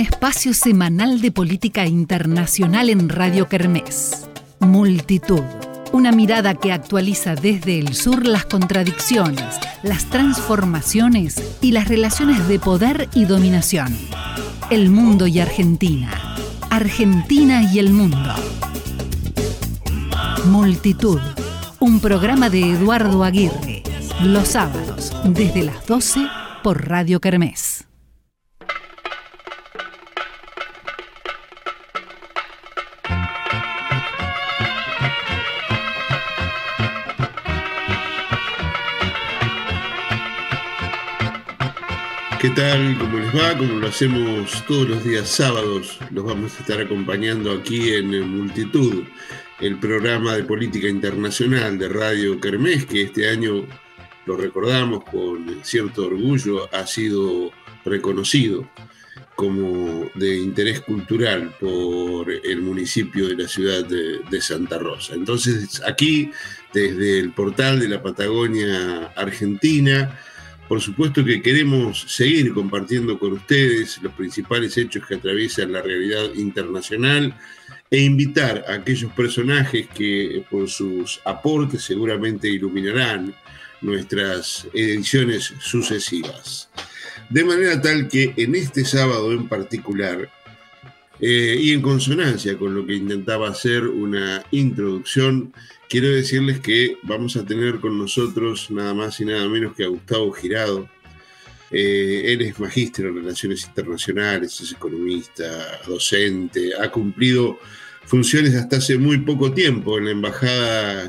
espacio semanal de política internacional en Radio Kermés. Multitud. Una mirada que actualiza desde el sur las contradicciones, las transformaciones y las relaciones de poder y dominación. El mundo y Argentina. Argentina y el mundo. Multitud. Un programa de Eduardo Aguirre. Los sábados, desde las 12 por Radio Kermés. ¿Qué tal? ¿Cómo les va? Como lo hacemos todos los días sábados, los vamos a estar acompañando aquí en Multitud, el programa de política internacional de Radio Kermés, que este año, lo recordamos con cierto orgullo, ha sido reconocido como de interés cultural por el municipio de la ciudad de Santa Rosa. Entonces, aquí, desde el portal de la Patagonia Argentina, por supuesto que queremos seguir compartiendo con ustedes los principales hechos que atraviesan la realidad internacional e invitar a aquellos personajes que por sus aportes seguramente iluminarán nuestras ediciones sucesivas. De manera tal que en este sábado en particular, y en consonancia con lo que intentaba hacer una introducción, quiero decirles que vamos a tener con nosotros nada más y nada menos que a Gustavo Girado. Él es magíster en Relaciones Internacionales, es economista, docente, ha cumplido funciones hasta hace muy poco tiempo en la Embajada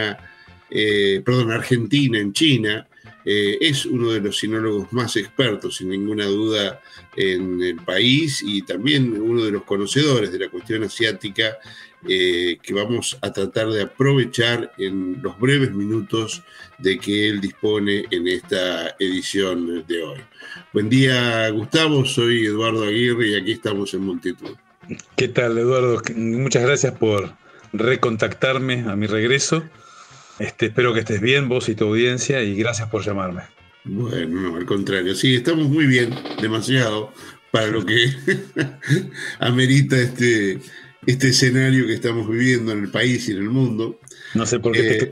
Argentina en China. Es uno de los sinólogos más expertos, sin ninguna duda, en el país y también uno de los conocedores de la cuestión asiática que vamos a tratar de aprovechar en los breves minutos de que él dispone en esta edición de hoy. Buen día, Gustavo, soy Eduardo Aguirre y aquí estamos en Multitud. ¿Qué tal, Eduardo? Muchas gracias por recontactarme a mi regreso. Espero que estés bien, vos y tu audiencia, y gracias por llamarme. Bueno, no, al contrario. Sí, estamos muy bien, demasiado, para lo que amerita este escenario que estamos viviendo en el país y en el mundo. No sé por qué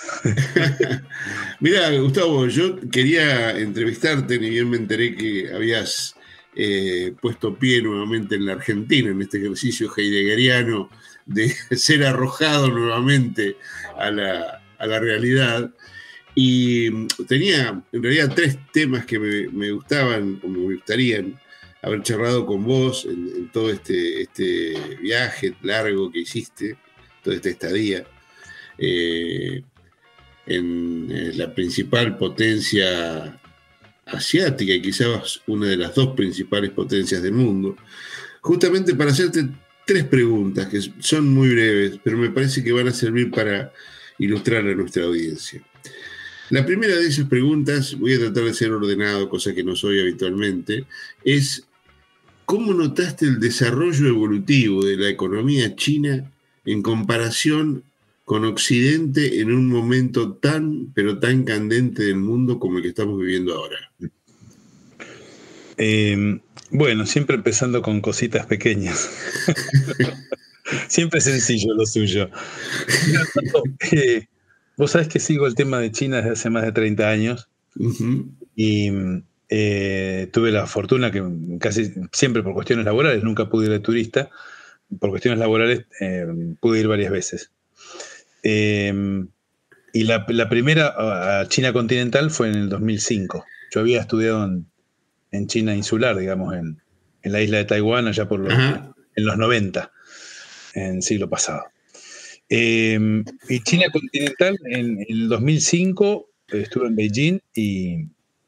Mirá, Gustavo, yo quería entrevistarte, ni bien me enteré que habías puesto pie nuevamente en la Argentina, en este ejercicio heideggeriano de ser arrojado nuevamente a la realidad. Y tenía en realidad tres temas que me gustaban o me gustarían haber charlado con vos en todo este viaje largo que hiciste, toda esta estadía en la principal potencia asiática y quizás una de las dos principales potencias del mundo, justamente para hacerte tres preguntas que son muy breves, pero me parece que van a servir para ilustrar a nuestra audiencia. La primera de esas preguntas, voy a tratar de ser ordenado, cosa que no soy habitualmente, es ¿cómo notaste el desarrollo evolutivo de la economía china en comparación con Occidente en un momento tan, pero tan candente del mundo como el que estamos viviendo ahora? Bueno, siempre empezando con cositas pequeñas. Siempre sencillo lo suyo. Vos sabés que sigo el tema de China desde hace más de 30 años. Uh-huh. Y tuve la fortuna que casi siempre por cuestiones laborales, nunca pude ir de turista, por cuestiones laborales pude ir varias veces. Y la primera a China continental fue en el 2005. Yo había estudiado en China insular, digamos, en la isla de Taiwán, allá en los 90, en el siglo pasado. Y China continental, en el 2005, estuve en Beijing y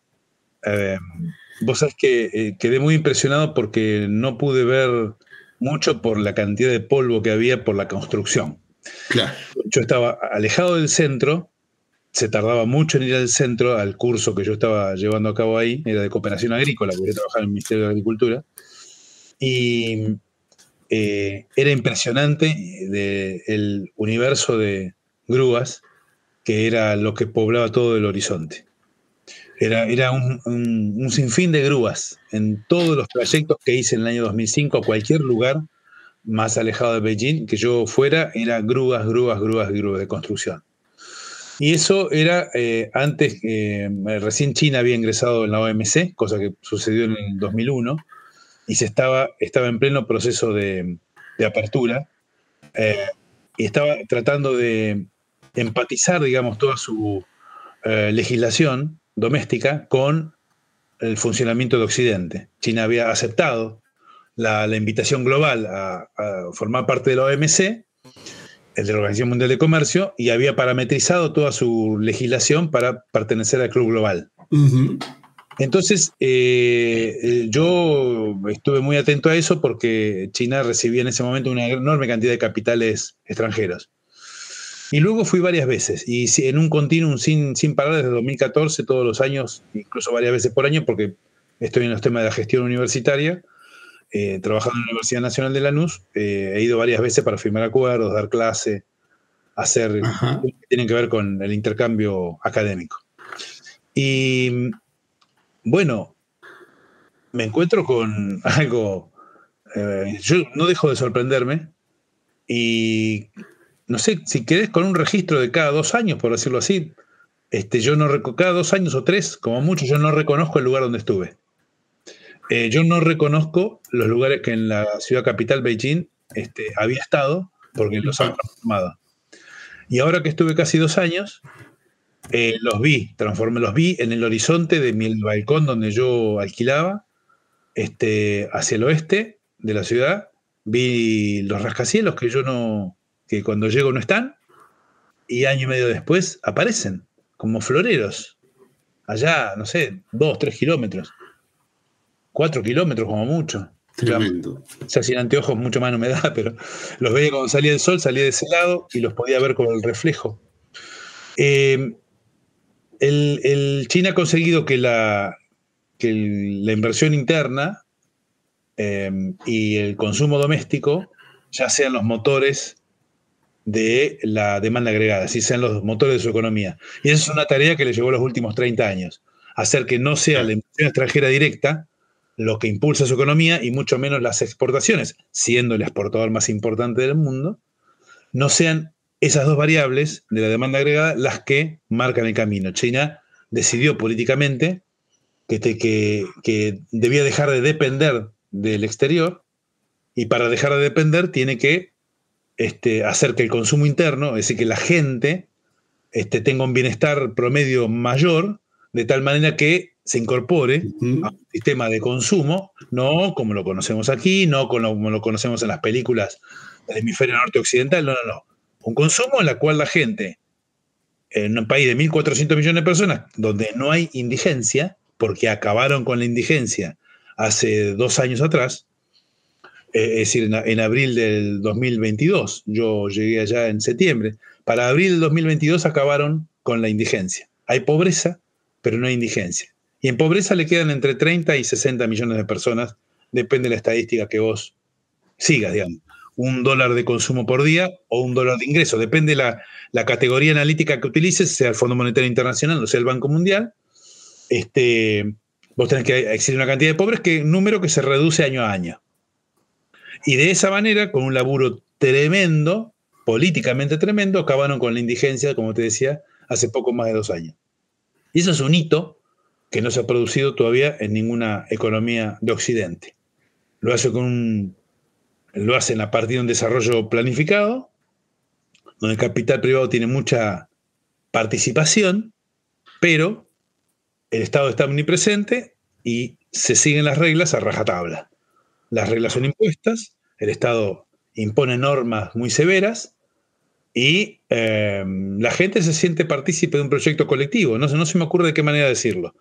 vos sabés que quedé muy impresionado porque no pude ver mucho por la cantidad de polvo que había por la construcción. Claro. Yo estaba alejado del centro, se tardaba mucho en ir al centro, al curso que yo estaba llevando a cabo ahí, era de cooperación agrícola, porque yo trabajaba en el Ministerio de Agricultura, y era impresionante el universo de grúas, que era lo que poblaba todo el horizonte. Era un sinfín de grúas en todos los trayectos que hice en el año 2005 a cualquier lugar más alejado de Beijing que yo fuera, era grúas de construcción. Y eso era antes, recién China había ingresado en la OMC, cosa que sucedió en el 2001, y estaba en pleno proceso de apertura, y estaba tratando de empatizar, digamos, toda su legislación doméstica con el funcionamiento de Occidente. China había aceptado la invitación global a formar parte de la OMC, de la Organización Mundial de Comercio, y había parametrizado toda su legislación para pertenecer al Club Global. Uh-huh. Entonces, yo estuve muy atento a eso porque China recibía en ese momento una enorme cantidad de capitales extranjeros. Y luego fui varias veces, y en un continuum sin parar desde 2014, todos los años, incluso varias veces por año, porque estoy en los temas de la gestión universitaria, trabajando en la Universidad Nacional de Lanús, he ido varias veces para firmar acuerdos, dar clase, hacer cosas que tienen que ver con el intercambio académico. Y bueno, me encuentro con algo, yo no dejo de sorprenderme, y no sé, si querés, con un registro de cada 2 años, por decirlo así, yo no cada 2 años o 3, como mucho, yo no reconozco el lugar donde estuve. Yo no reconozco los lugares que en la ciudad capital, Beijing, había estado, porque los han transformado. Y ahora que estuve casi 2 años, los vi en el horizonte de mi balcón donde yo alquilaba, hacia el oeste de la ciudad. Vi los rascacielos que cuando llego no están, y año y medio después aparecen como floreros. Allá, no sé, 2, 3 kilómetros. 4 kilómetros como mucho. Tremendo. Ya sin anteojos mucho más no me da, pero los veía cuando salía el sol, salía de ese lado y los podía ver con el reflejo. China ha conseguido que la inversión interna y el consumo doméstico ya sean los motores de la demanda agregada, así sean los motores de su economía. Y esa es una tarea que le llevó los últimos 30 años, hacer que no sea la inversión extranjera directa lo que impulsa su economía, y mucho menos las exportaciones, siendo el exportador más importante del mundo, no sean esas dos variables de la demanda agregada las que marcan el camino. China decidió políticamente que debía dejar de depender del exterior, y para dejar de depender tiene que hacer que el consumo interno, es decir, que la gente tenga un bienestar promedio mayor, de tal manera que se incorpore a un sistema de consumo, no como lo conocemos aquí, no como lo conocemos en las películas del hemisferio norte occidental, no. Un consumo en el cual la gente, en un país de 1.400 millones de personas, donde no hay indigencia, porque acabaron con la indigencia hace 2 años atrás, es decir, en abril del 2022, yo llegué allá en septiembre, para abril del 2022 acabaron con la indigencia. Hay pobreza, pero no hay indigencia. Y en pobreza le quedan entre 30 y 60 millones de personas, depende de la estadística que vos sigas, digamos. $1 de consumo por día o $1 de ingreso, depende de la categoría analítica que utilices, sea el Fondo Monetario Internacional o sea el Banco Mundial. Vos tenés que existir una cantidad de pobres, número que se reduce año a año. Y de esa manera, con un laburo tremendo, políticamente tremendo, acabaron con la indigencia, como te decía, hace poco más de 2 años. Y eso es un hito que no se ha producido todavía en ninguna economía de Occidente. Lo hacen a partir de un desarrollo planificado, donde el capital privado tiene mucha participación, pero el Estado está omnipresente y se siguen las reglas a rajatabla. Las reglas son impuestas, el Estado impone normas muy severas y la gente se siente partícipe de un proyecto colectivo. No se me ocurre de qué manera decirlo.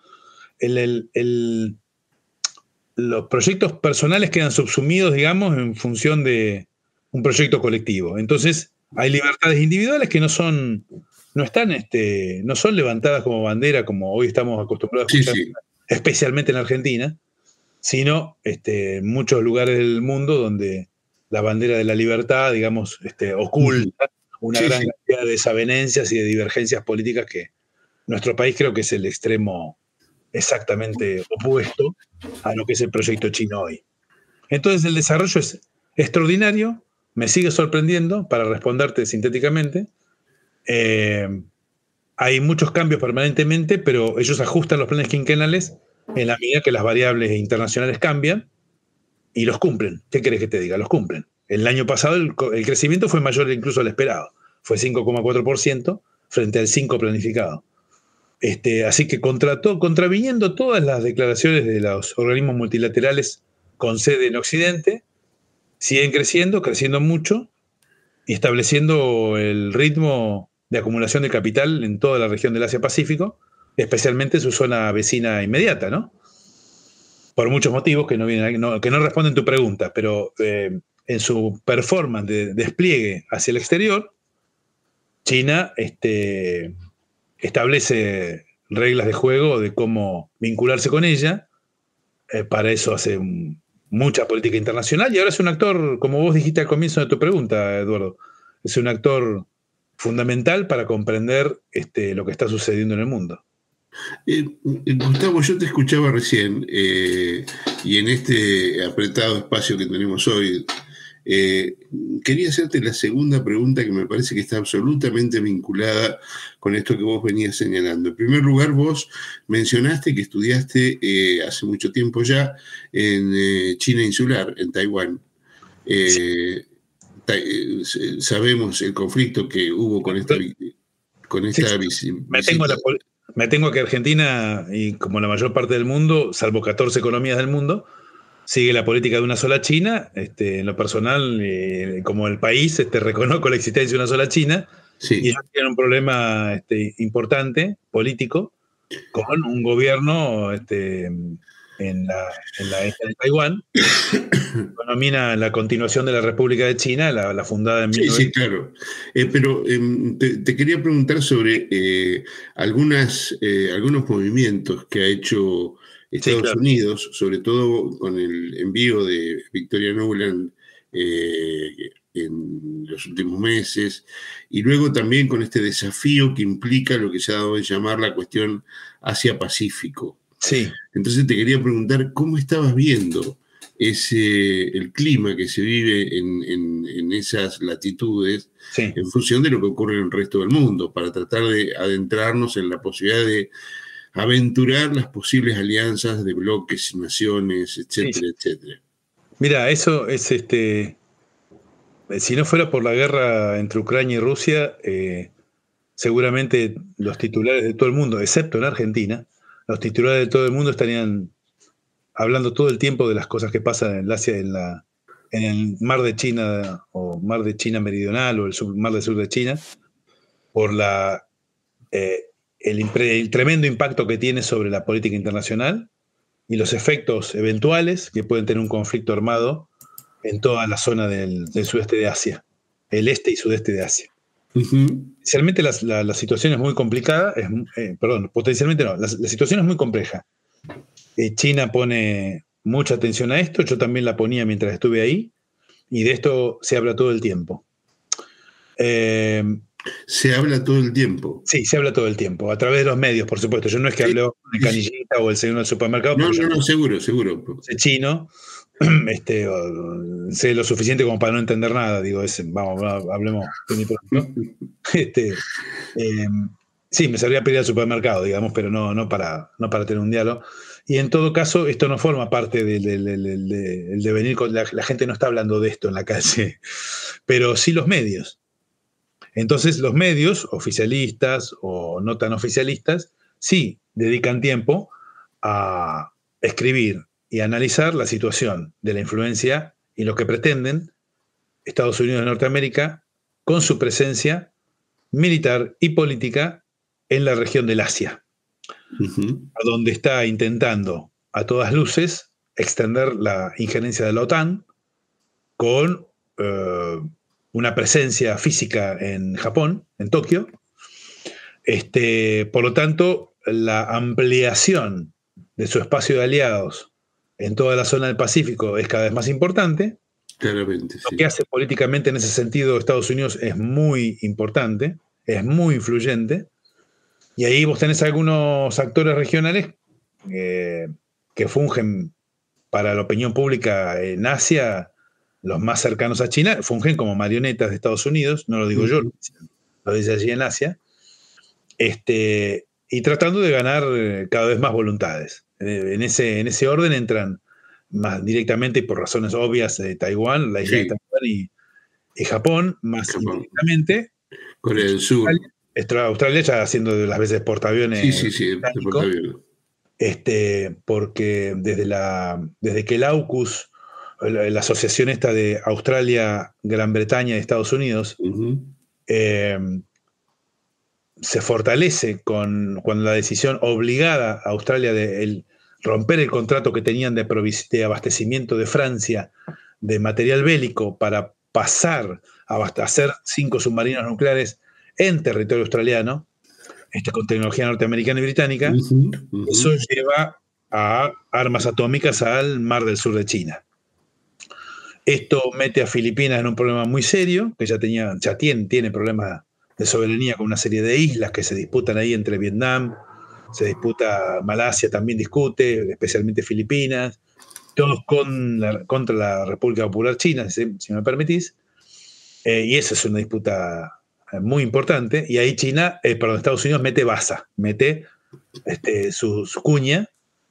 Los proyectos personales quedan subsumidos, digamos, en función de un proyecto colectivo. Entonces, hay libertades individuales que no son levantadas como bandera, como hoy estamos acostumbrados a escuchar, especialmente en Argentina, sino en muchos lugares del mundo donde la bandera de la libertad, digamos, oculta una gran cantidad de desavenencias y de divergencias políticas que nuestro país creo que es el extremo exactamente opuesto a lo que es el proyecto chino hoy. Entonces el desarrollo es extraordinario, me sigue sorprendiendo, para responderte sintéticamente. Hay muchos cambios permanentemente, pero ellos ajustan los planes quinquenales en la medida que las variables internacionales cambian y los cumplen. ¿Qué querés que te diga? Los cumplen. El año pasado el crecimiento fue mayor incluso al esperado. Fue 5,4% frente al 5% planificado. Así que contraviniendo todas las declaraciones de los organismos multilaterales con sede en Occidente, siguen creciendo mucho y estableciendo el ritmo de acumulación de capital en toda la región del Asia-Pacífico, especialmente su zona vecina inmediata, ¿no? Por muchos motivos que no responden tu pregunta, pero en su performance de despliegue hacia el exterior, China establece reglas de juego de cómo vincularse con ella. Para eso hace mucha política internacional y ahora es un actor, como vos dijiste al comienzo de tu pregunta, Eduardo, es un actor fundamental para comprender lo que está sucediendo en el mundo. Gustavo, yo te escuchaba recién y en este apretado espacio que tenemos hoy, quería hacerte la segunda pregunta que me parece que está absolutamente vinculada con esto que vos venías señalando. En primer lugar, vos mencionaste que estudiaste hace mucho tiempo ya en China insular, en Taiwán. Sí. Sabemos el conflicto que hubo con esta visita. Me tengo que Argentina, y como la mayor parte del mundo, salvo 14 economías del mundo, sigue la política de una sola China. En lo personal, como el país, reconozco la existencia de una sola China. Sí. Y ellos tienen un problema importante, político, con un gobierno en la isla de Taiwán, denomina la continuación de la República de China, la fundada en 19... Sí, claro. Pero te quería preguntar sobre algunos movimientos que ha hecho Estados Unidos, sobre todo con el envío de Victoria Nuland en los últimos meses, y luego también con este desafío que implica lo que se ha dado a llamar la cuestión Asia-Pacífico. Sí. Entonces te quería preguntar, ¿cómo estabas viendo el clima que se vive en esas latitudes, sí, en función de lo que ocurre en el resto del mundo, para tratar de adentrarnos en la posibilidad de aventurar las posibles alianzas de bloques, naciones, etcétera, sí, etcétera? Mira, eso es si no fuera por la guerra entre Ucrania y Rusia, seguramente los titulares de todo el mundo, excepto en Argentina, los titulares de todo el mundo estarían hablando todo el tiempo de las cosas que pasan en Asia, en el mar de China, o mar de China meridional, o el mar del sur de China, por el tremendo impacto que tiene sobre la política internacional y los efectos eventuales que pueden tener un conflicto armado en toda la zona del sudeste de Asia, el este y sudeste de Asia. Uh-huh. Inicialmente la situación es muy complicada, potencialmente no, la situación es muy compleja. China pone mucha atención a esto, yo también la ponía mientras estuve ahí, y de esto se habla todo el tiempo. ¿Se habla todo el tiempo? Sí, se habla todo el tiempo, a través de los medios, por supuesto. Yo no es que hablo con el canillita o el señor del supermercado. No, seguro. Soy chino, sé lo suficiente como para no entender nada, digo, hablemos de mi propio. Sí, me sabría pedir al supermercado, digamos, pero no para tener un diálogo. Y en todo caso, esto no forma parte del devenir. La gente no está hablando de esto en la calle, pero sí los medios. Entonces, los medios, oficialistas o no tan oficialistas, sí dedican tiempo a escribir y analizar la situación de la influencia y lo que pretenden Estados Unidos de Norteamérica con su presencia militar y política en la región del Asia, uh-huh, a donde está intentando a todas luces extender la injerencia de la OTAN con una presencia física en Japón, en Tokio. Por lo tanto, la ampliación de su espacio de aliados en toda la zona del Pacífico es cada vez más importante. Claramente, sí. Lo que hace políticamente en ese sentido Estados Unidos es muy importante, es muy influyente, y ahí vos tenés algunos actores regionales que fungen para la opinión pública en Asia, los más cercanos a China, fungen como marionetas de Estados Unidos, no lo digo yo, lo dice allí en Asia, y tratando de ganar cada vez más voluntades. En ese orden entran más directamente y por razones obvias Taiwán, la isla de Taiwán y Japón, más indirectamente Corea del Sur. Australia ya haciendo de las veces portaaviones. Sí, de portaaviones. Porque desde que el AUKUS, la asociación esta de Australia, Gran Bretaña y Estados Unidos, se fortalece con la decisión obligada a Australia de romper el contrato que tenían de abastecimiento de Francia de material bélico para pasar a abastecer 5 submarinos nucleares en territorio australiano, con tecnología norteamericana y británica. Eso lleva a armas atómicas al Mar del Sur de China. Esto mete a Filipinas en un problema muy serio, que tiene problemas de soberanía con una serie de islas que se disputan ahí entre Vietnam, se disputa Malasia, también discute, especialmente Filipinas, todos contra la República Popular China, si me permitís, y esa es una disputa muy importante, y ahí Estados Unidos mete baza, mete su cuña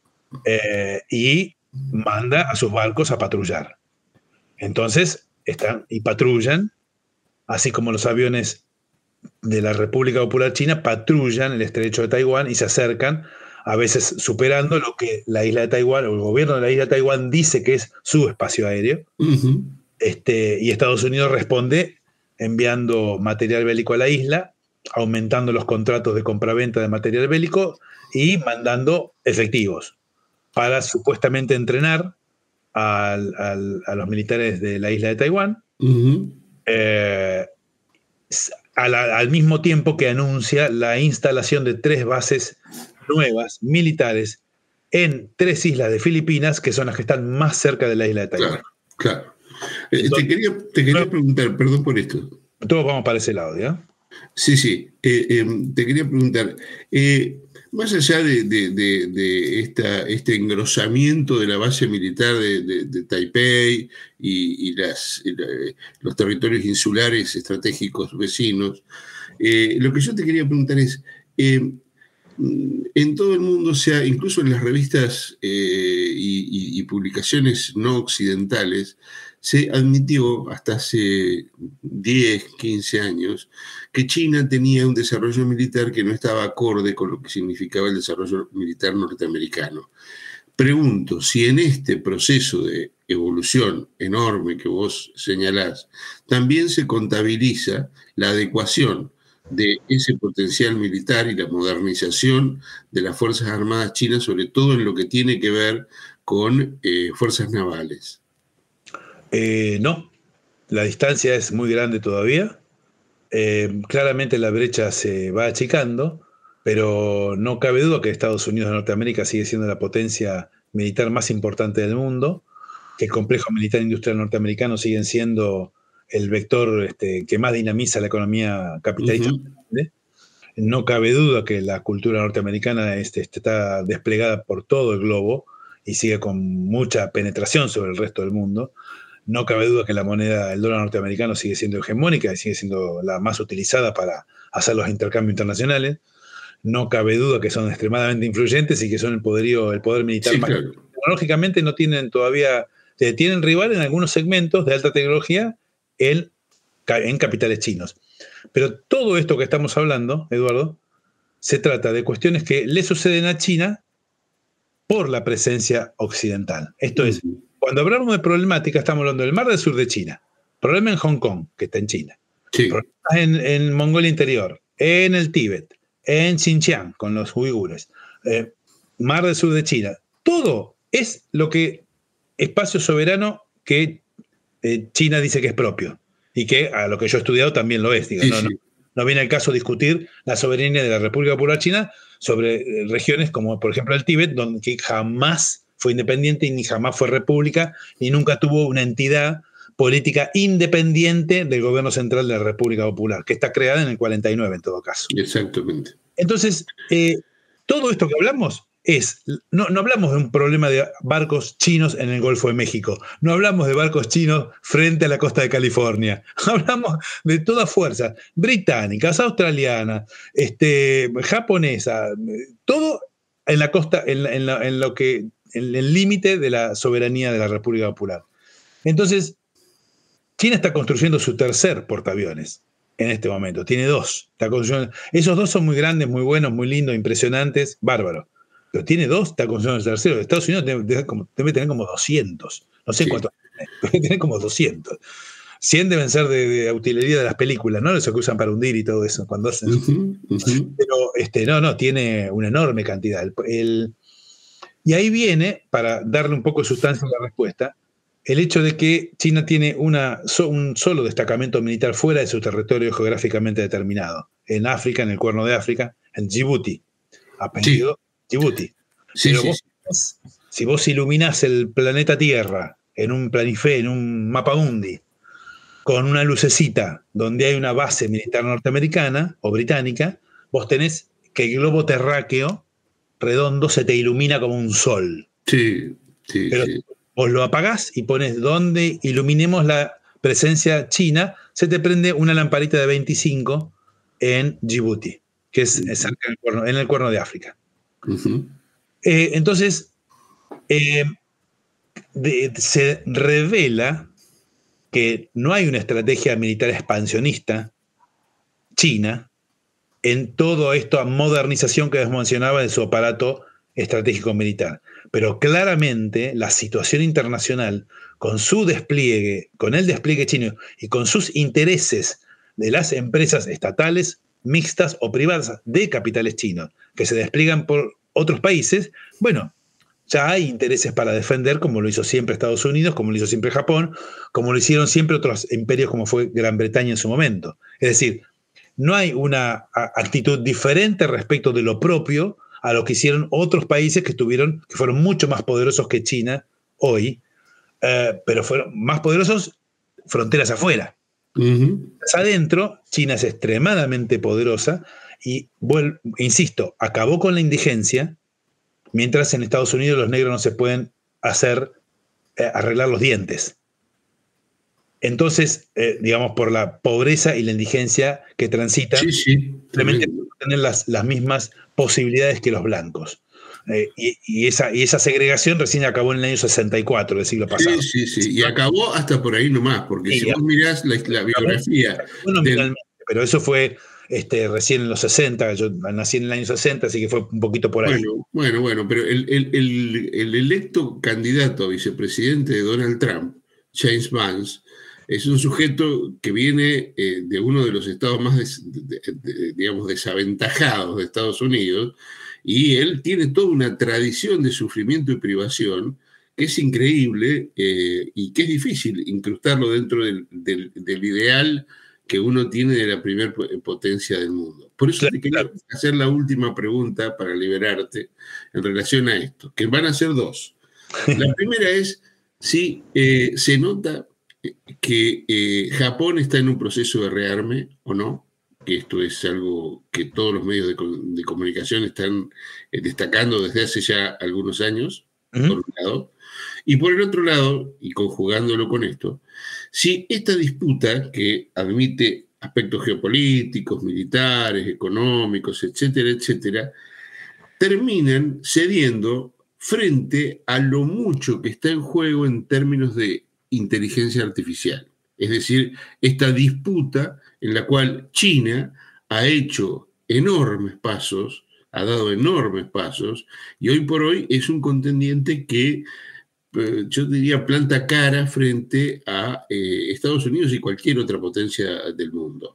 y manda a sus barcos a patrullar. Entonces patrullan, así como los aviones de la República Popular China patrullan el estrecho de Taiwán y se acercan, a veces superando lo que la isla de Taiwán o el gobierno de la isla de Taiwán dice que es su espacio aéreo. Y Estados Unidos responde enviando material bélico a la isla, aumentando los contratos de compraventa de material bélico y mandando efectivos para supuestamente entrenar a los militares de la isla de Taiwán, al mismo tiempo que anuncia la instalación de 3 bases nuevas militares en 3 islas de Filipinas, que son las que están más cerca de la isla de Taiwán. Claro. Entonces, te quería preguntar, perdón por esto. Todos vamos para ese lado, ¿ya? Sí. Te quería preguntar, más allá de este engrosamiento de la base militar de Taipei y los territorios insulares estratégicos vecinos, lo que yo te quería preguntar es, en todo el mundo, incluso en las revistas y publicaciones no occidentales, se admitió hasta hace 10, 15 años que China tenía un desarrollo militar que no estaba acorde con lo que significaba el desarrollo militar norteamericano. Pregunto si en este proceso de evolución enorme que vos señalás, también se contabiliza la adecuación de ese potencial militar y la modernización de las Fuerzas Armadas chinas, sobre todo en lo que tiene que ver con fuerzas navales. No, la distancia es muy grande todavía. Claramente la brecha se va achicando, pero no cabe duda que Estados Unidos de Norteamérica sigue siendo la potencia militar más importante del mundo, que el complejo militar industrial norteamericano sigue siendo el vector que más dinamiza la economía capitalista. No cabe duda que la cultura norteamericana está desplegada por todo el globo y sigue con mucha penetración sobre el resto del mundo. No cabe duda que la moneda, el dólar norteamericano, sigue siendo hegemónica y sigue siendo la más utilizada para hacer los intercambios internacionales. No cabe duda que son extremadamente influyentes y que son el poder militar más. Claro. Tecnológicamente no tienen todavía, tienen rival en algunos segmentos de alta tecnología en capitales chinos. Pero todo esto que estamos hablando, Eduardo, se trata de cuestiones que le suceden a China por la presencia occidental. Esto es, cuando hablamos de problemática, estamos hablando del Mar del Sur de China, problema en Hong Kong, que está en China, problemas en Mongolia Interior, en el Tíbet, en Xinjiang, con los uigures, Mar del Sur de China. Todo es espacio soberano que China dice que es propio y que a lo que yo he estudiado también lo es. No viene al caso discutir la soberanía de la República Popular China sobre regiones como, por ejemplo, el Tíbet, donde jamás fue independiente y ni jamás fue república, ni nunca tuvo una entidad política independiente del gobierno central de la República Popular, que está creada en el 49 en todo caso. Exactamente. Entonces, todo esto que hablamos no hablamos de un problema de barcos chinos en el Golfo de México, no hablamos de barcos chinos frente a la costa de California, hablamos de todas fuerzas, británicas, australianas, japonesas, todo en la costa, en el límite de la soberanía de la República Popular. Entonces, China está construyendo su tercer portaaviones en este momento, tiene 2. Esos 2 son muy grandes, muy buenos, muy lindos, impresionantes, bárbaros. Pero tiene 2, está construyendo el tercero. Estados Unidos debe tener como 200. No sé cuántos tiene, debe tener como 200. 100 deben ser de utilería de las películas, ¿no? Eso que usan para hundir y todo eso, cuando hacen. Pero no, tiene una enorme cantidad. Y ahí viene, para darle un poco de sustancia a la respuesta, el hecho de que China tiene un solo destacamento militar fuera de su territorio geográficamente determinado. En África, en el Cuerno de África, en Djibouti. Apellido Djibouti. Pero si vos iluminás el planeta Tierra en un planife, en un mapa mundi, con una lucecita donde hay una base militar norteamericana o británica, vos tenés que el globo terráqueo redondo se te ilumina como un sol. Pero vos lo apagás y pones donde iluminemos la presencia china, se te prende una lamparita de 25 en Djibouti, que es cerca en el Cuerno de África. Entonces, se revela que no hay una estrategia militar expansionista china en toda esta modernización que les mencionaba de su aparato estratégico militar. Pero claramente la situación internacional, con su despliegue, con el despliegue chino y con sus intereses de las empresas estatales, mixtas o privadas de capitales chinos, que se despliegan por otros países, bueno, ya hay intereses para defender, como lo hizo siempre Estados Unidos, como lo hizo siempre Japón, como lo hicieron siempre otros imperios como fue Gran Bretaña en su momento. Es decir, no hay una actitud diferente respecto de lo propio a lo que hicieron otros países que fueron mucho más poderosos que China hoy, pero fueron más poderosos fronteras afuera. Adentro, China es extremadamente poderosa y, insisto, acabó con la indigencia, mientras en Estados Unidos los negros no se pueden arreglar los dientes. Entonces, digamos, por la pobreza y la indigencia que transitan, simplemente tener las mismas posibilidades que los blancos. Y esa segregación recién acabó en el año 64 del siglo pasado. Y acabó hasta por ahí nomás, porque si vos mirás la biografía... Pero eso fue recién en los 60, yo nací en el año 60, así que fue un poquito por ahí. Bueno, pero el electo candidato a vicepresidente de Donald Trump, James Vance, es un sujeto que viene de uno de los estados más, digamos, desaventajados de Estados Unidos, y él tiene toda una tradición de sufrimiento y privación que es increíble y que es difícil incrustarlo dentro del ideal que uno tiene de la primer potencia del mundo. Por eso te quería hacer la última pregunta para liberarte en relación a esto, que van a ser 2. La primera es si se nota que Japón está en un proceso de rearme o no, que esto es algo que todos los medios de comunicación están destacando desde hace ya algunos años, por un lado, y por el otro lado, y conjugándolo con esto, si esta disputa que admite aspectos geopolíticos, militares, económicos, etcétera, etcétera, terminan cediendo frente a lo mucho que está en juego en términos de inteligencia artificial. Es decir, esta disputa en la cual China ha hecho enormes pasos, ha dado enormes pasos, y hoy por hoy es un contendiente que yo diría planta cara frente a Estados Unidos y cualquier otra potencia del mundo.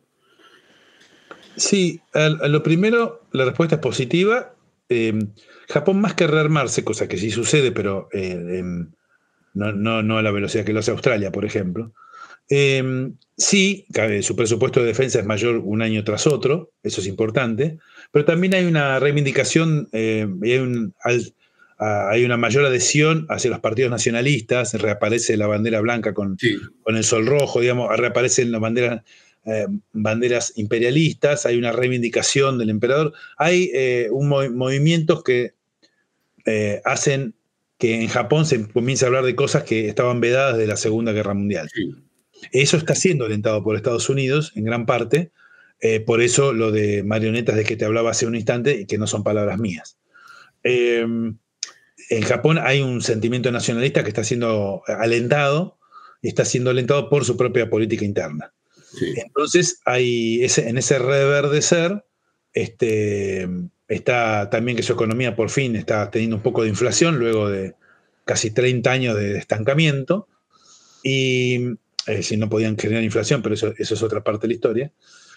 Sí, a lo primero, la respuesta es positiva. Japón, más que rearmarse, cosa que sí sucede, pero no a la velocidad que lo hace Australia, por ejemplo. Sí, su presupuesto de defensa es mayor un año tras otro, eso es importante, pero también hay una reivindicación, hay una mayor adhesión hacia los partidos nacionalistas, reaparece la bandera blanca con el sol rojo, digamos, reaparecen las banderas imperialistas, hay una reivindicación del emperador, hay movimientos que hacen que en Japón se comience a hablar de cosas que estaban vedadas de la Segunda Guerra Mundial. Sí. Eso está siendo alentado por Estados Unidos en gran parte, por eso lo de marionetas de que te hablaba hace un instante y que no son palabras mías. En Japón hay un sentimiento nacionalista que está siendo alentado y está siendo alentado por su propia política interna. Sí. Entonces, en ese reverdecer está también que su economía por fin está teniendo un poco de inflación luego de casi 30 años de estancamiento. Y si no podían generar inflación, pero eso es otra parte de la historia.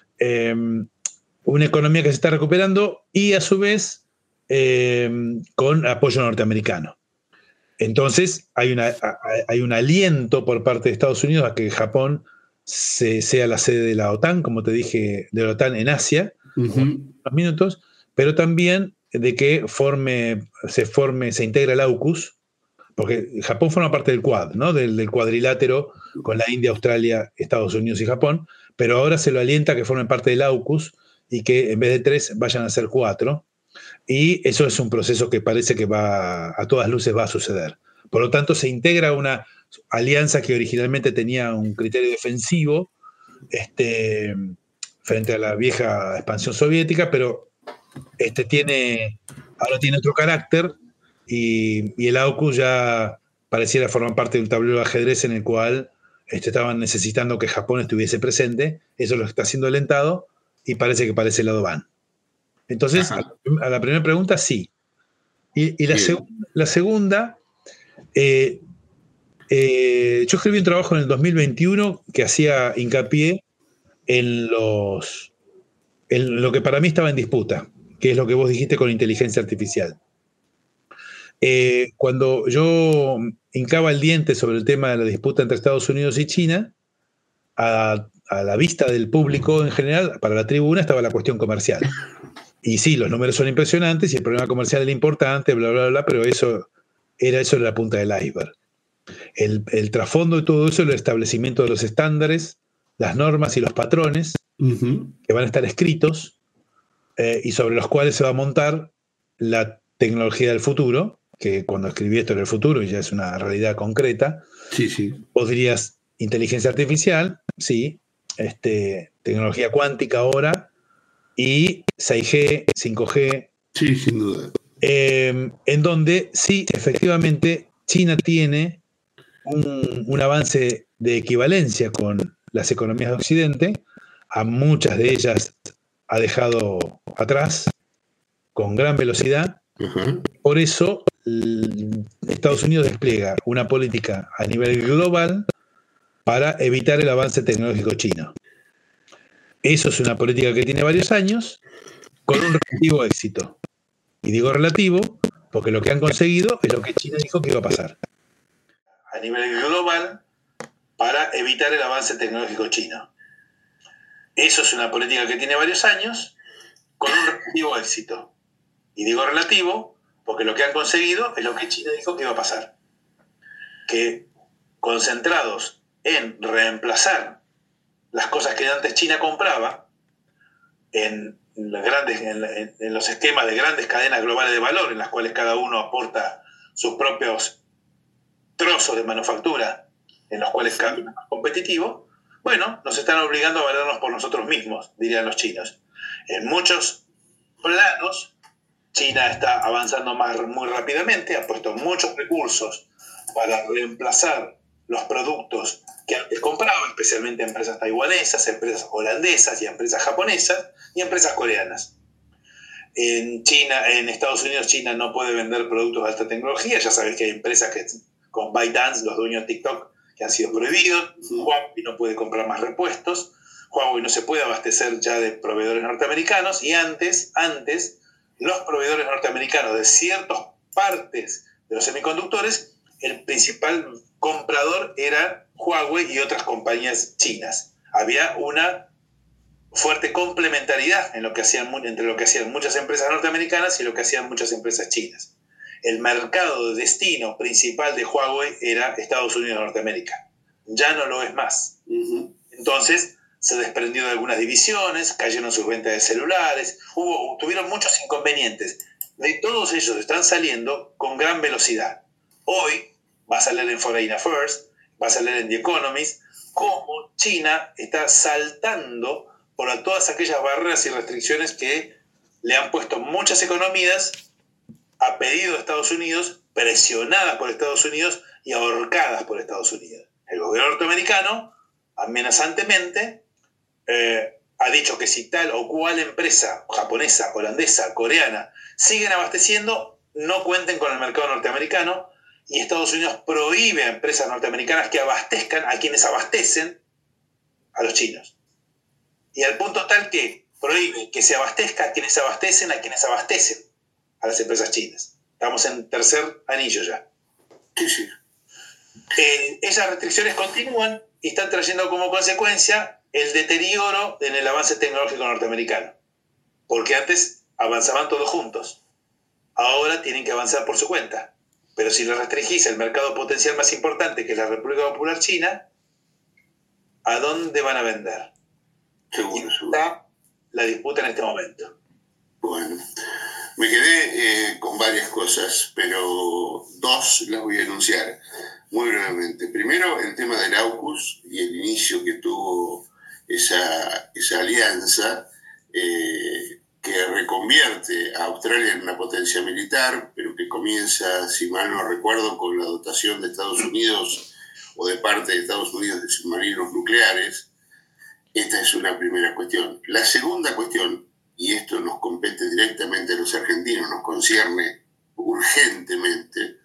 Una economía que se está recuperando y a su vez con apoyo norteamericano. Entonces hay un aliento por parte de Estados Unidos a que Japón sea la sede de la OTAN, como te dije, de la OTAN en Asia, unos minutos, pero también de que se integre el AUKUS, porque Japón forma parte del Quad, ¿no? del cuadrilátero con la India, Australia, Estados Unidos y Japón, pero ahora se lo alienta a que formen parte del AUKUS y que en vez de 3 vayan a ser 4. Y eso es un proceso que parece que a todas luces va a suceder. Por lo tanto, se integra una alianza que originalmente tenía un criterio defensivo frente a la vieja expansión soviética, pero ahora tiene otro carácter y el AUKUS ya pareciera formar parte de un tablero de ajedrez en el cual estaban necesitando que Japón estuviese presente. Eso lo está siendo alentado y parece que para ese lado van. Entonces, a la primera pregunta, sí. Y la segunda, yo escribí un trabajo en el 2021 que hacía hincapié en lo que para mí estaba en disputa, que es lo que vos dijiste con inteligencia artificial. Cuando yo hincaba el diente sobre el tema de la disputa entre Estados Unidos y China, a la vista del público en general, para la tribuna estaba la cuestión comercial. Y sí, los números son impresionantes y el problema comercial era importante, bla, bla, bla, pero eso era la punta del iceberg. El trasfondo de todo eso es el establecimiento de los estándares, las normas y los patrones que van a estar escritos y sobre los cuales se va a montar la tecnología del futuro, que cuando escribí esto era el futuro y ya es una realidad concreta. Sí, sí. Vos dirías inteligencia artificial, sí, tecnología cuántica ahora, y 6G, 5G. Sí, sin duda. En donde sí, efectivamente, China tiene un avance de equivalencia con las economías de Occidente. A muchas de ellas ha dejado atrás con gran velocidad. Por eso Estados Unidos despliega una política a nivel global para evitar el avance tecnológico chino. Eso es una política que tiene varios años, con un relativo éxito. Y digo relativo porque lo que han conseguido es lo que China dijo que iba a pasar. A nivel global, para evitar el avance tecnológico chino. Eso es una política que tiene varios años, con un relativo éxito. Y digo relativo porque lo que han conseguido es lo que China dijo que iba a pasar. Que concentrados en reemplazar las cosas que antes China compraba en los esquemas de grandes cadenas globales de valor, en las cuales cada uno aporta sus propios trozos de manufactura, en los cuales cada uno es más competitivo, bueno, nos están obligando a valernos por nosotros mismos, dirían los chinos. En muchos planos, China está avanzando muy rápidamente, ha puesto muchos recursos para reemplazar los productos que antes compraba, especialmente empresas taiwanesas, empresas holandesas y empresas japonesas y empresas coreanas. En Estados Unidos, China no puede vender productos de alta tecnología. Ya sabes que hay empresas con ByteDance, los dueños de TikTok, que han sido prohibidos. Huawei no puede comprar más repuestos. Huawei no se puede abastecer ya de proveedores norteamericanos. Y antes, los proveedores norteamericanos de ciertas partes de los semiconductores, el principal comprador era Huawei y otras compañías chinas. Había una fuerte complementariedad entre lo que hacían muchas empresas norteamericanas y lo que hacían muchas empresas chinas. El mercado de destino principal de Huawei era Estados Unidos y Norteamérica. Ya no lo es más. Entonces se desprendió de algunas divisiones, cayeron sus ventas de celulares, tuvieron muchos inconvenientes. de todos ellos están saliendo con gran velocidad. Hoy vas a leer en Foreign Affairs, vas a leer en The Economist, cómo China está saltando por todas aquellas barreras y restricciones que le han puesto muchas economías a pedido de Estados Unidos, presionadas por Estados Unidos y ahorcadas por Estados Unidos. El gobierno norteamericano, amenazantemente, ha dicho que si tal o cual empresa japonesa, holandesa, coreana siguen abasteciendo, no cuenten con el mercado norteamericano, y Estados Unidos prohíbe a empresas norteamericanas que abastezcan a quienes abastecen a los chinos. Y al punto tal que prohíbe que se abastezca a quienes abastecen a las empresas chinas. Estamos en tercer anillo ya. Sí. Esas restricciones continúan y están trayendo como consecuencia el deterioro en el avance tecnológico norteamericano. Porque antes avanzaban todos juntos. Ahora tienen que avanzar por su cuenta. Pero si les restringís el mercado potencial más importante, que es la República Popular China, ¿a dónde van a vender? Seguro. Está la disputa en este momento. Bueno, me quedé con varias cosas, pero dos las voy a enunciar muy brevemente. Primero, el tema del AUKUS y el inicio que tuvo esa alianza que reconvierte a Australia en una potencia militar, pero que comienza, si mal no recuerdo, con la dotación de Estados Unidos o de parte de Estados Unidos de submarinos nucleares. Esta es una primera cuestión. La segunda cuestión, y esto nos compete directamente a los argentinos, nos concierne urgentemente,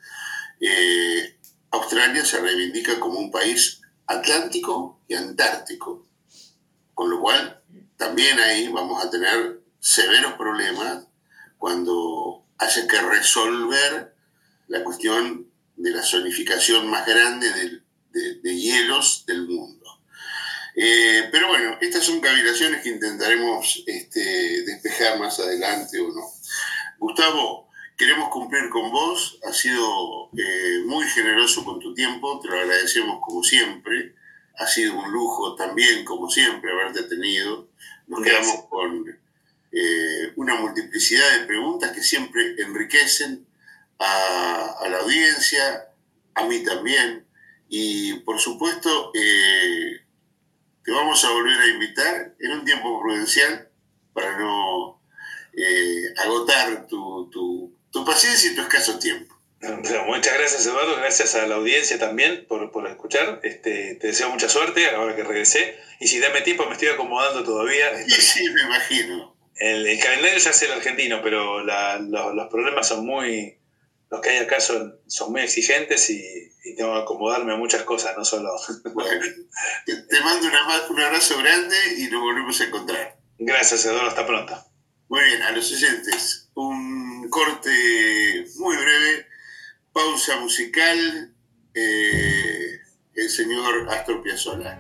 Australia se reivindica como un país atlántico y antártico, con lo cual también ahí vamos a tener severos problemas cuando haya que resolver la cuestión de la zonificación más grande de hielos del mundo. Pero bueno, estas son cavilaciones que intentaremos despejar más adelante o no. Gustavo, queremos cumplir con vos, has sido muy generoso con tu tiempo, te lo agradecemos como siempre, ha sido un lujo también como siempre haberte tenido, nos quedamos con una multiplicidad de preguntas que siempre enriquecen a la audiencia, a mí también, y por supuesto te vamos a volver a invitar en un tiempo prudencial para no agotar tu paciencia y tu escaso tiempo. Muchas gracias, Eduardo, gracias a la audiencia también por escuchar. Te deseo mucha suerte ahora que regresé, y si dame tiempo me estoy acomodando todavía. Sí, me imagino. El calendario ya es el argentino, pero los problemas son muy... Los que hay acá son muy exigentes y tengo que acomodarme a muchas cosas, no solo... Bueno, te mando un abrazo grande y nos volvemos a encontrar. Gracias, Eduardo, hasta pronto. Muy bien, a los oyentes, un corte muy breve, pausa musical, el señor Astor Piazzolla.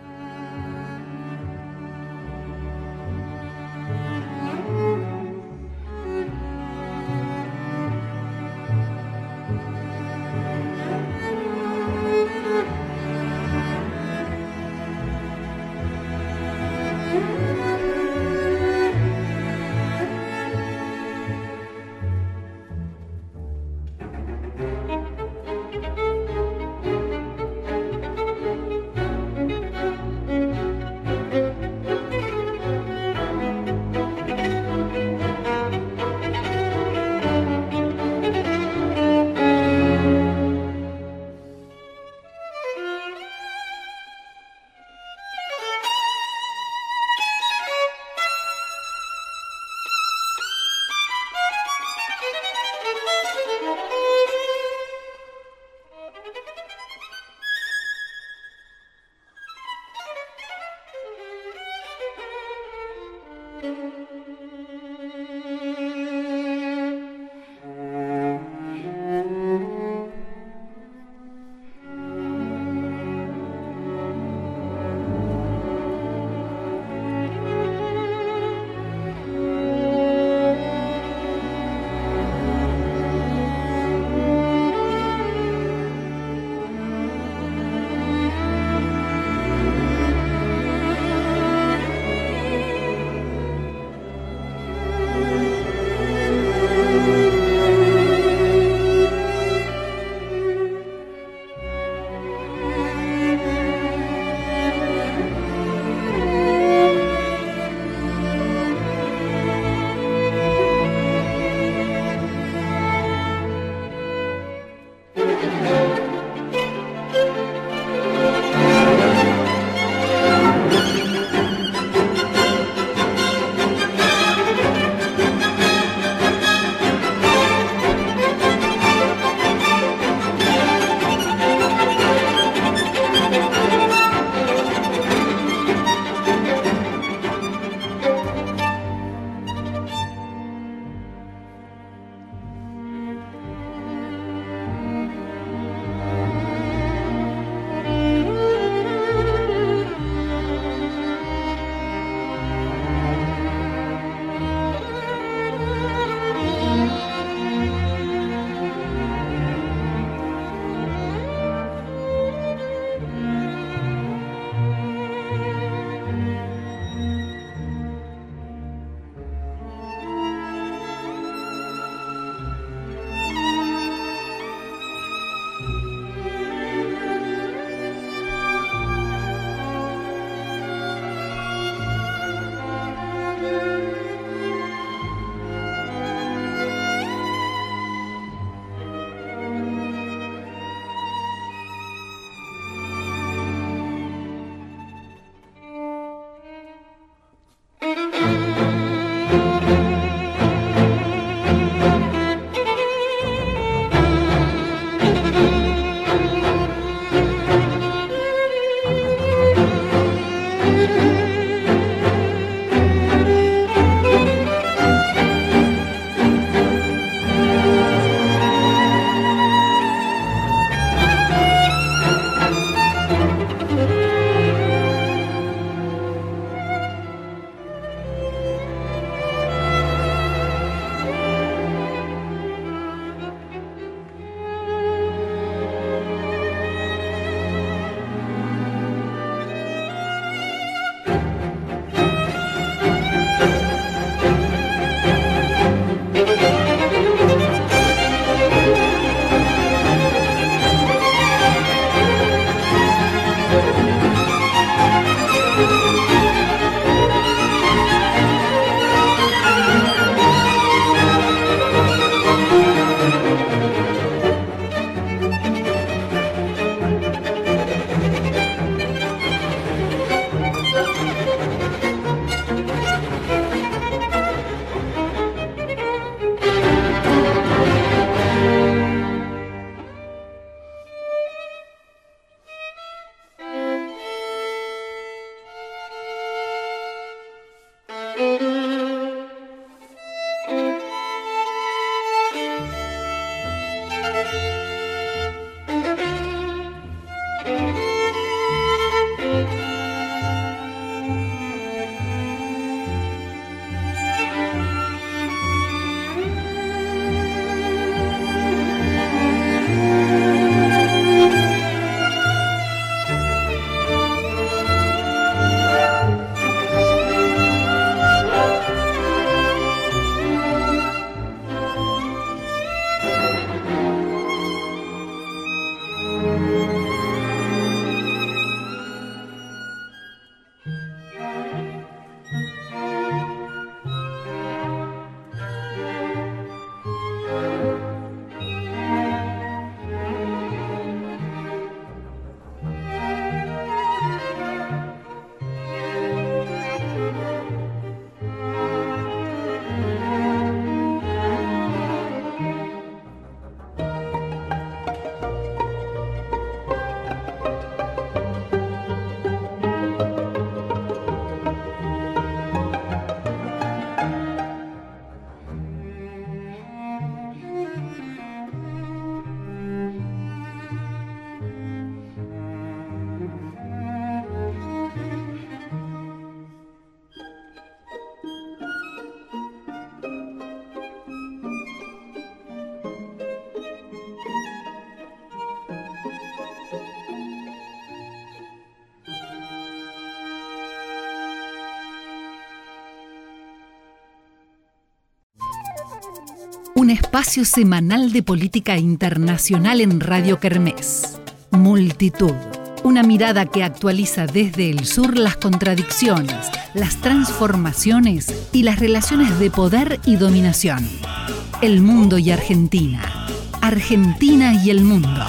Un espacio semanal de política internacional en Radio Kermés. Multitud. Una mirada que actualiza desde el sur las contradicciones, las transformaciones y las relaciones de poder y dominación. El mundo y Argentina. Argentina y el mundo.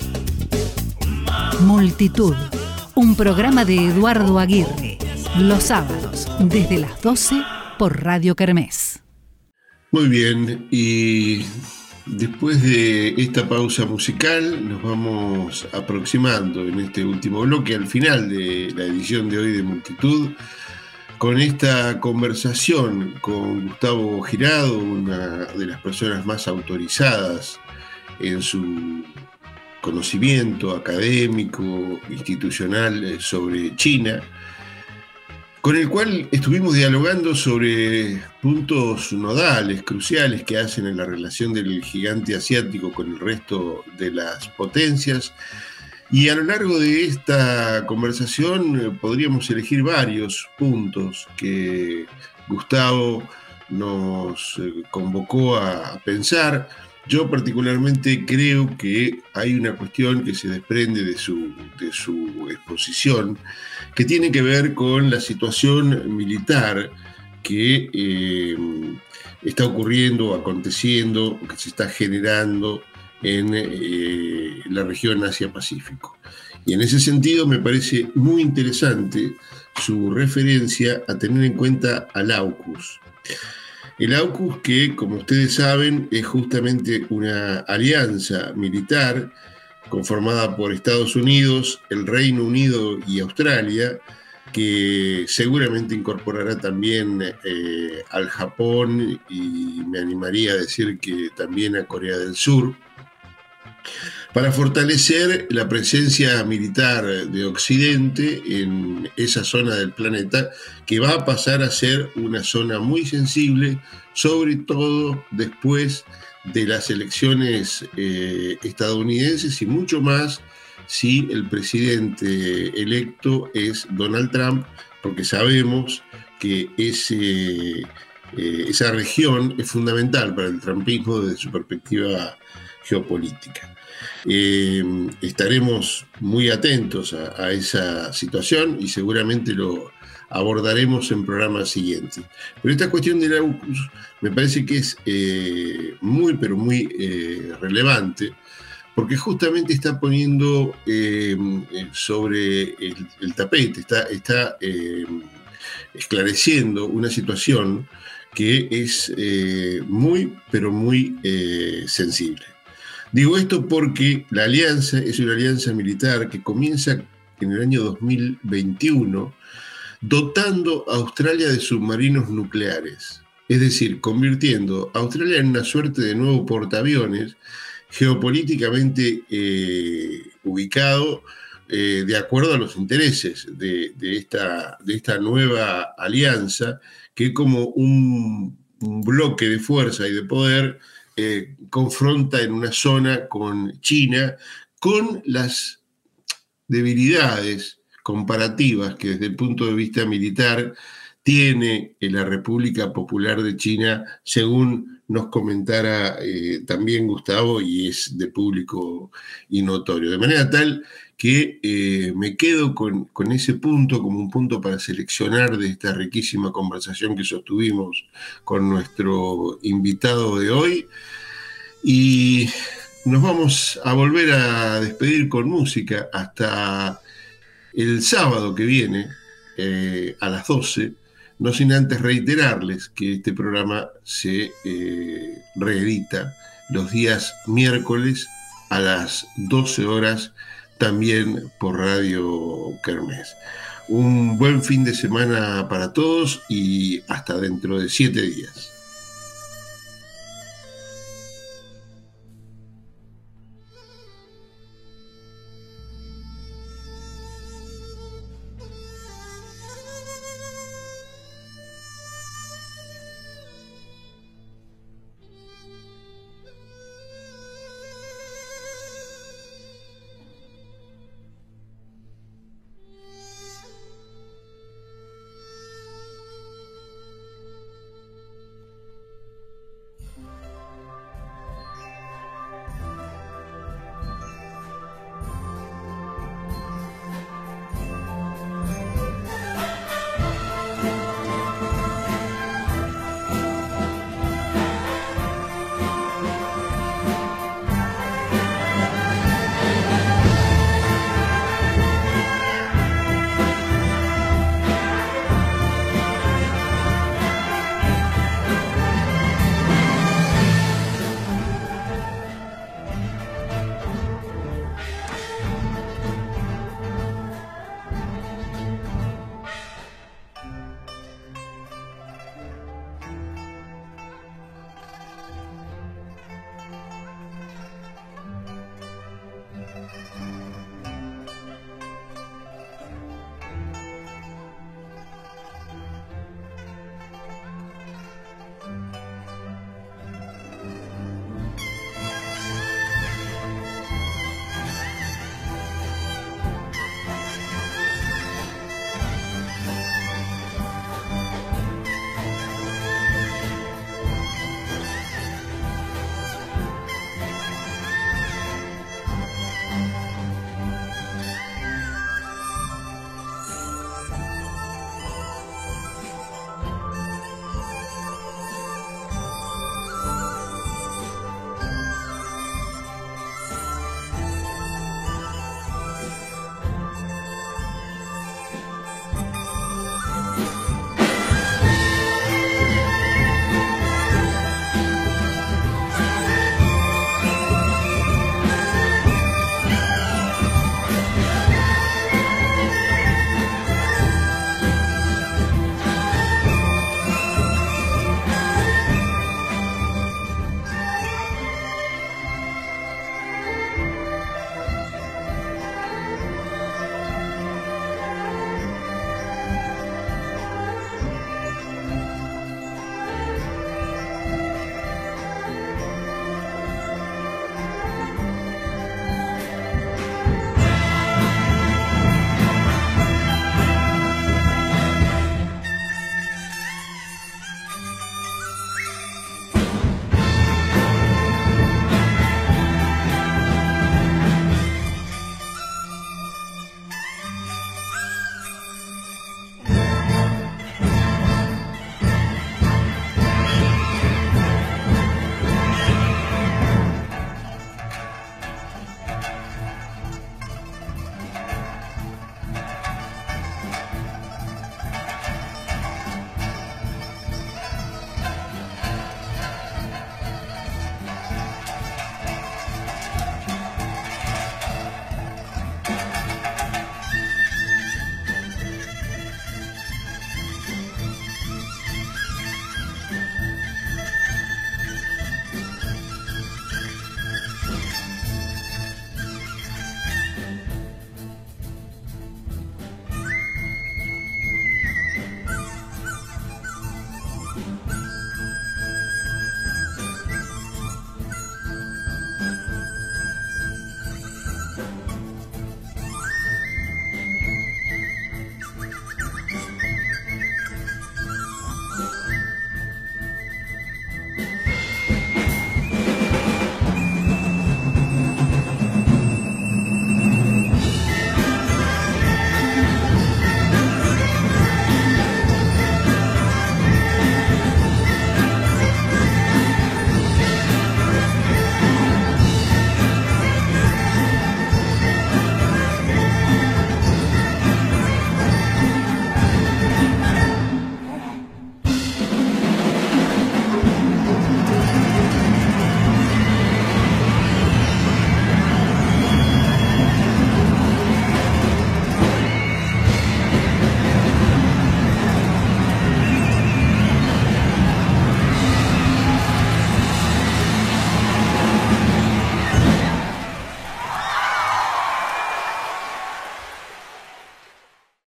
Multitud. Un programa de Eduardo Aguirre. Los sábados, desde las 12 por Radio Kermés. Muy bien, y después de esta pausa musical nos vamos aproximando en este último bloque al final de la edición de hoy de Multitud con esta conversación con Gustavo Girado, una de las personas más autorizadas en su conocimiento académico, institucional sobre China, con el cual estuvimos dialogando sobre puntos nodales, cruciales que hacen en la relación del gigante asiático con el resto de las potencias. Y a lo largo de esta conversación podríamos elegir varios puntos que Gustavo nos convocó a pensar. Yo particularmente creo que hay una cuestión que se desprende de su exposición, que tiene que ver con la situación militar que está ocurriendo, aconteciendo, que se está generando en la región Asia-Pacífico. Y en ese sentido me parece muy interesante su referencia a tener en cuenta al AUKUS. El AUKUS, que como ustedes saben es justamente una alianza militar conformada por Estados Unidos, el Reino Unido y Australia, que seguramente incorporará también al Japón y me animaría a decir que también a Corea del Sur, para fortalecer la presencia militar de Occidente en esa zona del planeta que va a pasar a ser una zona muy sensible, sobre todo después de las elecciones estadounidenses y mucho más si el presidente electo es Donald Trump, porque sabemos que esa región es fundamental para el trumpismo desde su perspectiva geopolítica. Estaremos muy atentos a esa situación y seguramente lo abordaremos en programas siguientes. Pero esta cuestión del AUKUS me parece que es muy, pero muy relevante, porque justamente está poniendo sobre el tapete, está esclareciendo una situación que es muy, pero muy sensible. Digo esto porque la alianza es una alianza militar que comienza en el año 2021 dotando a Australia de submarinos nucleares, es decir, convirtiendo a Australia en una suerte de nuevo portaaviones geopolíticamente ubicado de acuerdo a los intereses de esta nueva alianza, que como un bloque de fuerza y de poder confronta en una zona con China, con las debilidades comparativas que desde el punto de vista militar tiene la República Popular de China, según nos comentara también Gustavo, y es de público y notorio. De manera tal que me quedo con ese punto como un punto para seleccionar de esta riquísima conversación que sostuvimos con nuestro invitado de hoy. Y nos vamos a volver a despedir con música hasta el sábado que viene a las 12, no sin antes reiterarles que este programa se reedita los días miércoles a las 12 horas, también por Radio Kermés. Un buen fin de semana para todos y hasta dentro de 7 días.